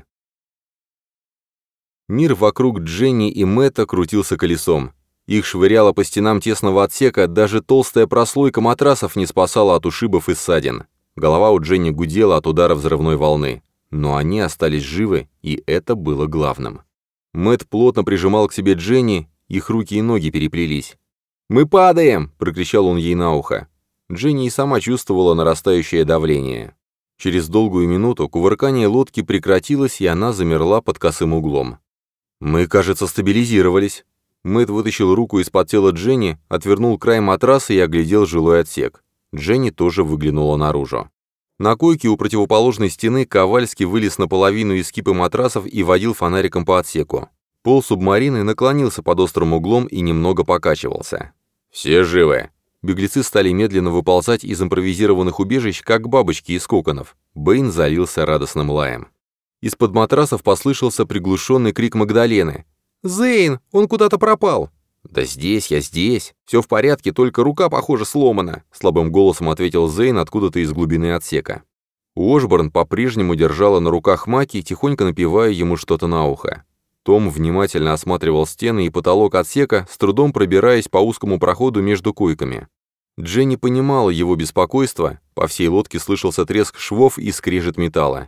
Мир вокруг Дженни и Мэтта крутился колесом. Их швыряло по стенам тесного отсека, даже толстая прослойка матрасов не спасала от ушибов и ссадин. Голова у Дженни гудела от удара взрывной волны. Но они остались живы, и это было главным. Мэтт плотно прижимал к себе Дженни, их руки и ноги переплелись. «Мы падаем!» — прокричал он ей на ухо. Дженни и сама чувствовала нарастающее давление. Через долгую минуту кувыркание лодки прекратилось, и она замерла под косым углом. «Мы, кажется, стабилизировались». Мэтт вытащил руку из-под тела Дженни, отвернул край матраса и оглядел жилой отсек. Дженни тоже выглянула наружу. На койке у противоположной стены Ковальский вылез наполовину из кипы матрасов и водил фонариком по отсеку. Пол субмарины наклонился под острым углом и немного покачивался. «Все живы!» Беглецы стали медленно выползать из импровизированных убежищ, как бабочки из коконов. Бэйн залился радостным лаем. Из-под матрасов послышался приглушенный крик Магдалены. «Зейн, он куда-то пропал!» «Да здесь, я здесь. Все в порядке, только рука, похоже, сломана», — слабым голосом ответил Зейн откуда-то из глубины отсека. Уошборн по-прежнему держала на руках Маки, тихонько напевая ему что-то на ухо. Том внимательно осматривал стены и потолок отсека, с трудом пробираясь по узкому проходу между койками. Дженни понимала его беспокойство, по всей лодке слышался треск швов и скрежет металла.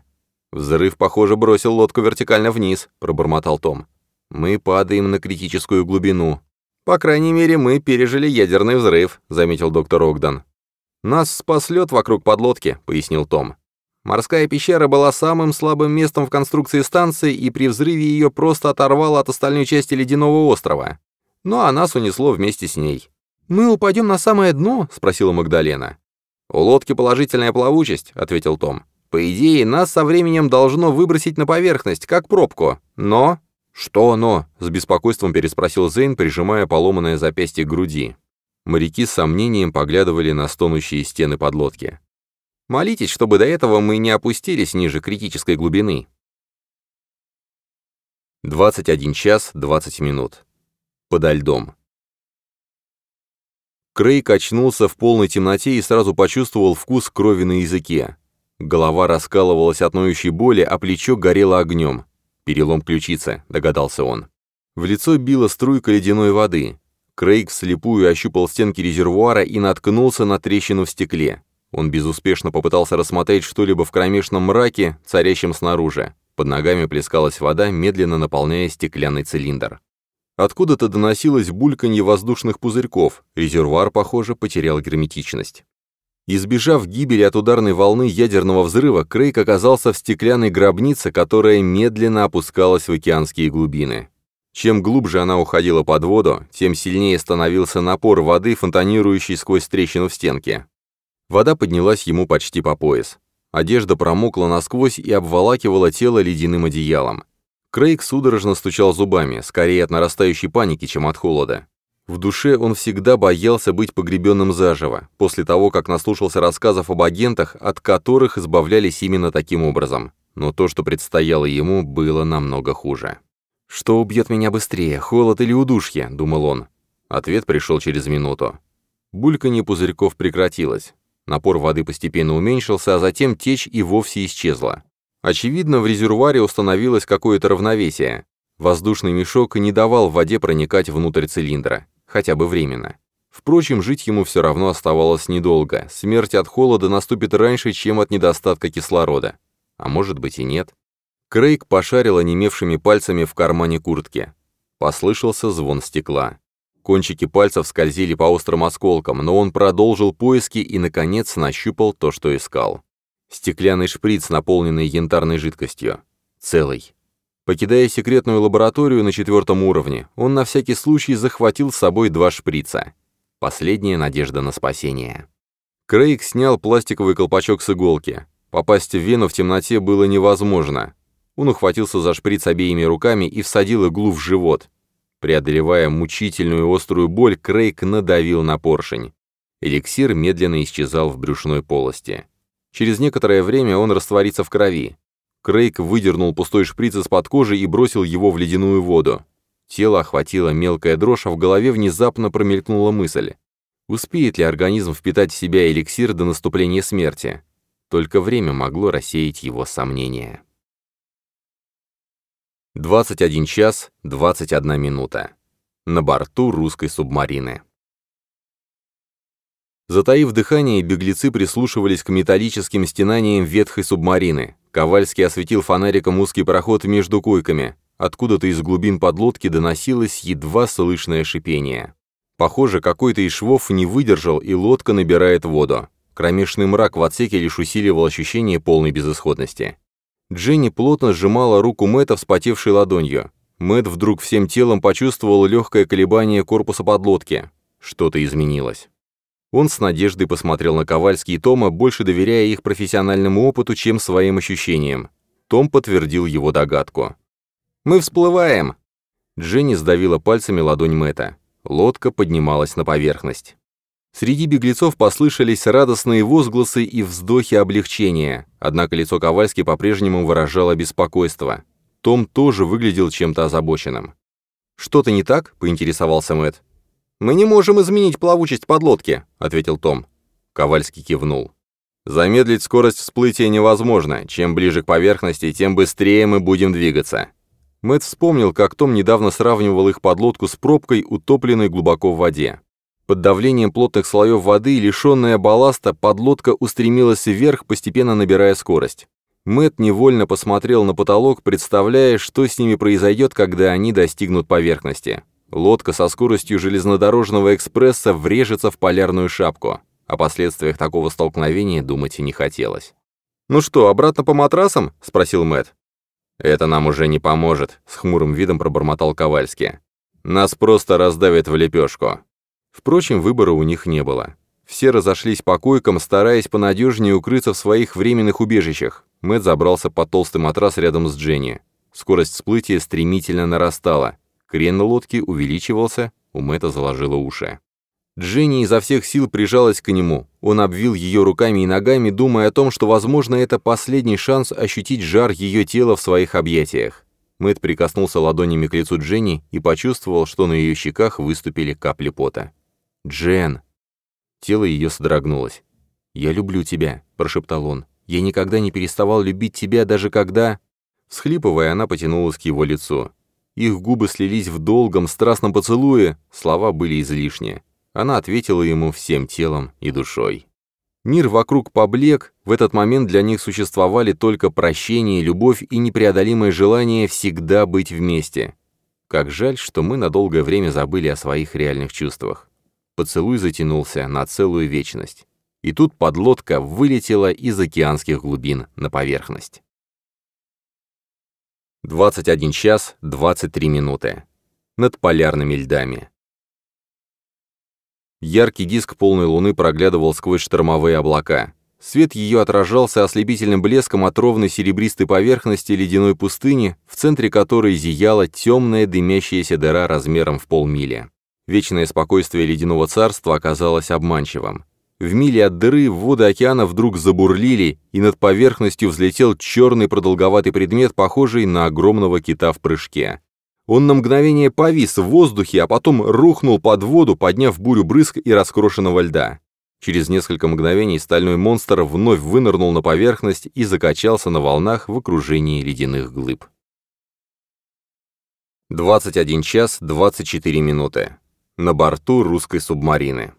«Взрыв, похоже, бросил лодку вертикально вниз», — пробормотал Том. «Мы падаем на критическую глубину». «По крайней мере, мы пережили ядерный взрыв», — заметил доктор Огден. «Нас спас лед вокруг подлодки», — пояснил Том. «Морская пещера была самым слабым местом в конструкции станции, и при взрыве ее просто оторвало от остальной части ледяного острова. Ну а нас унесло вместе с ней». «Мы упадем на самое дно?» — спросила Магдалена. «У лодки положительная плавучесть», — ответил Том. «По идее, нас со временем должно выбросить на поверхность, как пробку. Но...» «Что «но»?» — с беспокойством переспросил Зейн, прижимая поломанное запястье к груди. Моряки с сомнением поглядывали на стонущие стены подлодки. «Молитесь, чтобы до этого мы не опустились ниже критической глубины». 21 час 20 минут. Подо льдом. Крейг очнулся в полной темноте и сразу почувствовал вкус крови на языке. Голова раскалывалась от ноющей боли, а плечо горело огнем. «Перелом ключицы», — догадался он. В лицо била струйка ледяной воды. Крейг вслепую ощупал стенки резервуара и наткнулся на трещину в стекле. Он безуспешно попытался рассмотреть что-либо в кромешном мраке, царящем снаружи. Под ногами плескалась вода, медленно наполняя стеклянный цилиндр. Откуда-то доносилось бульканье воздушных пузырьков. Резервуар, похоже, потерял герметичность. Избежав гибели от ударной волны ядерного взрыва, Крейг оказался в стеклянной гробнице, которая медленно опускалась в океанские глубины. Чем глубже она уходила под воду, тем сильнее становился напор воды, фонтанирующий сквозь трещину в стенке. Вода поднялась ему почти по пояс. Одежда промокла насквозь и обволакивала тело ледяным одеялом. Крейг судорожно стучал зубами, скорее от нарастающей паники, чем от холода. В душе он всегда боялся быть погребенным заживо, после того, как наслушался рассказов об агентах, от которых избавлялись именно таким образом. Но то, что предстояло ему, было намного хуже. «Что убьет меня быстрее, холод или удушье?» — думал он. Ответ пришел через минуту. Бульканье пузырьков прекратилось. Напор воды постепенно уменьшился, а затем течь и вовсе исчезла. Очевидно, в резервуаре установилось какое-то равновесие. Воздушный мешок не давал воде проникать внутрь цилиндра, хотя бы временно. Впрочем, жить ему все равно оставалось недолго. Смерть от холода наступит раньше, чем от недостатка кислорода. А может быть и нет. Крейг пошарил онемевшими пальцами в кармане куртки. Послышался звон стекла. Кончики пальцев скользили по острым осколкам, но он продолжил поиски и, наконец, нащупал то, что искал. Стеклянный шприц, наполненный янтарной жидкостью. Целый. Покидая секретную лабораторию на 4-м уровне, он на всякий случай захватил с собой 2 шприца. Последняя надежда на спасение. Крейг снял пластиковый колпачок с иголки. Попасть в вену в темноте было невозможно. Он ухватился за шприц обеими руками и всадил иглу в живот. Преодолевая мучительную острую боль, Крейг надавил на поршень. Эликсир медленно исчезал в брюшной полости. Через некоторое время он растворится в крови. Крейг выдернул пустой шприц из-под кожи и бросил его в ледяную воду. Тело охватило мелкая дрожь, а в голове внезапно промелькнула мысль. Успеет ли организм впитать в себя эликсир до наступления смерти? Только время могло рассеять его сомнения. 21 час 21 минута. На борту русской субмарины. Затаив дыхание, беглецы прислушивались к металлическим стенаниям ветхой субмарины. Ковальский осветил фонариком узкий проход между койками. Откуда-то из глубин подлодки доносилось едва слышное шипение. Похоже, какой-то из швов не выдержал, и лодка набирает воду. Кромешный мрак в отсеке лишь усиливал ощущение полной безысходности. Дженни плотно сжимала руку Мэтта вспотевшей ладонью. Мэтт вдруг всем телом почувствовал легкое колебание корпуса подлодки. Что-то изменилось. Он с надеждой посмотрел на Ковальский и Тома, больше доверяя их профессиональному опыту, чем своим ощущениям. Том подтвердил его догадку. «Мы всплываем!» Дженни сдавила пальцами ладонь Мэтта. Лодка поднималась на поверхность. Среди беглецов послышались радостные возгласы и вздохи облегчения, однако лицо Ковальски по-прежнему выражало беспокойство. Том тоже выглядел чем-то озабоченным. «Что-то не так?» — поинтересовался Мэтт. «Мы не можем изменить плавучесть подлодки», — ответил Том. Ковальский кивнул. «Замедлить скорость всплытия невозможно. Чем ближе к поверхности, тем быстрее мы будем двигаться». Мэтт вспомнил, как Том недавно сравнивал их подлодку с пробкой, утопленной глубоко в воде. Под давлением плотных слоев воды, лишенная балласта, подлодка устремилась вверх, постепенно набирая скорость. Мэтт невольно посмотрел на потолок, представляя, что с ними произойдет, когда они достигнут поверхности. Лодка со скоростью железнодорожного экспресса врежется в полярную шапку. О последствиях такого столкновения думать и не хотелось. «Ну что, обратно по матрасам?» — спросил Мэтт. «Это нам уже не поможет», — с хмурым видом пробормотал Ковальский. «Нас просто раздавят в лепешку». Впрочем, выбора у них не было. Все разошлись по койкам, стараясь понадежнее укрыться в своих временных убежищах. Мэтт забрался под толстый матрас рядом с Дженни. Скорость всплытия стремительно нарастала. Крен лодки увеличивался, у Мэтта заложило уши. Дженни изо всех сил прижалась к нему. Он обвил ее руками и ногами, думая о том, что, возможно, это последний шанс ощутить жар ее тела в своих объятиях. Мэтт прикоснулся ладонями к лицу Дженни и почувствовал, что на ее щеках выступили капли пота. «Джен!» Тело ее содрогнулось. «Я люблю тебя», — прошептал он. «Я никогда не переставал любить тебя, даже когда...» Всхлипывая, она потянулась к его лицу. Их губы слились в долгом, страстном поцелуе, слова были излишни. Она ответила ему всем телом и душой. Мир вокруг поблек, в этот момент для них существовали только прощение, любовь и непреодолимое желание всегда быть вместе. Как жаль, что мы на долгое время забыли о своих реальных чувствах. Поцелуй затянулся на целую вечность. И тут подлодка вылетела из океанских глубин на поверхность. 21 час 23 минуты. Над полярными льдами. Яркий диск полной луны проглядывал сквозь штормовые облака. Свет ее отражался ослепительным блеском от ровной серебристой поверхности ледяной пустыни, в центре которой зияла темная дымящаяся дыра размером в полмили. Вечное спокойствие ледяного царства оказалось обманчивым. В миле от дыры воды океана вдруг забурлили, и над поверхностью взлетел черный продолговатый предмет, похожий на огромного кита в прыжке. Он на мгновение повис в воздухе, а потом рухнул под воду, подняв бурю брызг и раскрошенного льда. Через несколько мгновений стальной монстр вновь вынырнул на поверхность и закачался на волнах в окружении ледяных глыб. 21 час 24 минуты. На борту русской субмарины.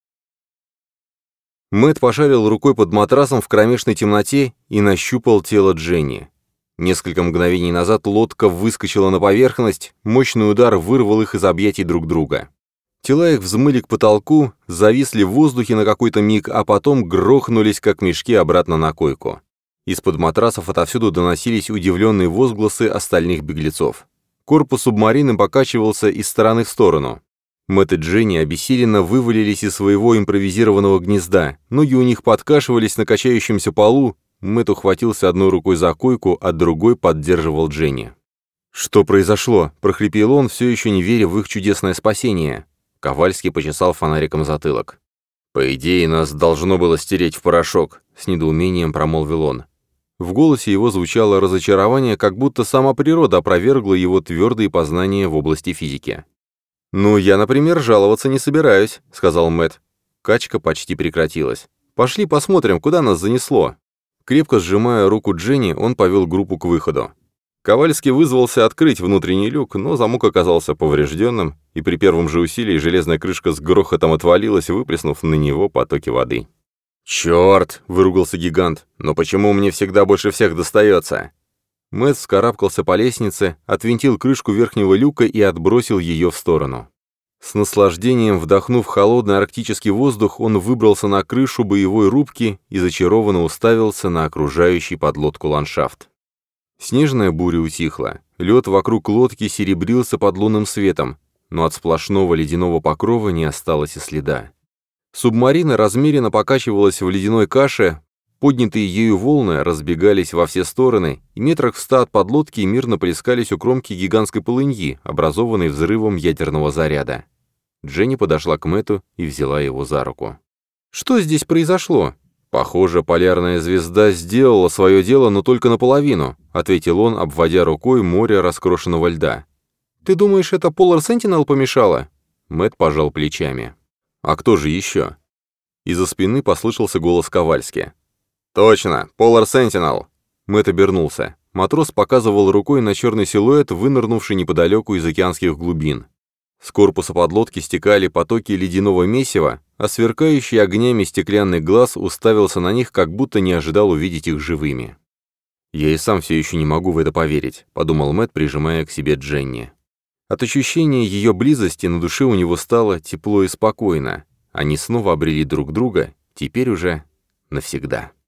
Мэтт пошарил рукой под матрасом в кромешной темноте и нащупал тело Дженни. Несколько мгновений назад лодка выскочила на поверхность, мощный удар вырвал их из объятий друг друга. Тела их взмыли к потолку, зависли в воздухе на какой-то миг, а потом грохнулись, как мешки, обратно на койку. Из-под матрасов отовсюду доносились удивленные возгласы остальных беглецов. Корпус субмарины покачивался из стороны в сторону. Мэтт и Дженни обессиленно вывалились из своего импровизированного гнезда, ноги у них подкашивались на качающемся полу, Мэтт ухватился одной рукой за койку, а другой поддерживал Дженни. «Что произошло?» – прохрипел он, все еще не веря в их чудесное спасение. Ковальский почесал фонариком затылок. «По идее, нас должно было стереть в порошок», – с недоумением промолвил он. В голосе его звучало разочарование, как будто сама природа опровергла его твердые познания в области физики. «Ну, я, например, жаловаться не собираюсь», — сказал Мэтт. Качка почти прекратилась. «Пошли посмотрим, куда нас занесло». Крепко сжимая руку Дженни, он повел группу к выходу. Ковальский вызвался открыть внутренний люк, но замок оказался поврежденным, и при первом же усилии железная крышка с грохотом отвалилась, выплеснув на него потоки воды. «Черт!» — выругался гигант. «Но почему мне всегда больше всех достается?» Мэтт вскарабкался по лестнице, отвинтил крышку верхнего люка и отбросил ее в сторону. С наслаждением вдохнув холодный арктический воздух, он выбрался на крышу боевой рубки и зачарованно уставился на окружающий подлодку ландшафт. Снежная буря утихла, лед вокруг лодки серебрился под лунным светом, но от сплошного ледяного покрова не осталось и следа. Субмарина размеренно покачивалась в ледяной каше, поднятые ею волны разбегались во все стороны, и метрах в 100 от подлодки мирно плескались у кромки гигантской полыньи, образованной взрывом ядерного заряда. Дженни подошла к Мэтту и взяла его за руку. «Что здесь произошло?» «Похоже, полярная звезда сделала свое дело, но только наполовину», ответил он, обводя рукой море раскрошенного льда. «Ты думаешь, это Polar Sentinel помешало?» Мэтт пожал плечами. «А кто же еще?» Из-за спины послышался голос Ковальски. «Точно, Polar Sentinel!» Мэтт обернулся. Матрос показывал рукой на черный силуэт, вынырнувший неподалеку из океанских глубин. С корпуса подлодки стекали потоки ледяного месива, а сверкающий огнями стеклянный глаз уставился на них, как будто не ожидал увидеть их живыми. «Я и сам все еще не могу в это поверить», — подумал Мэтт, прижимая к себе Дженни. От ощущения ее близости на душе у него стало тепло и спокойно. Они снова обрели друг друга, теперь уже навсегда.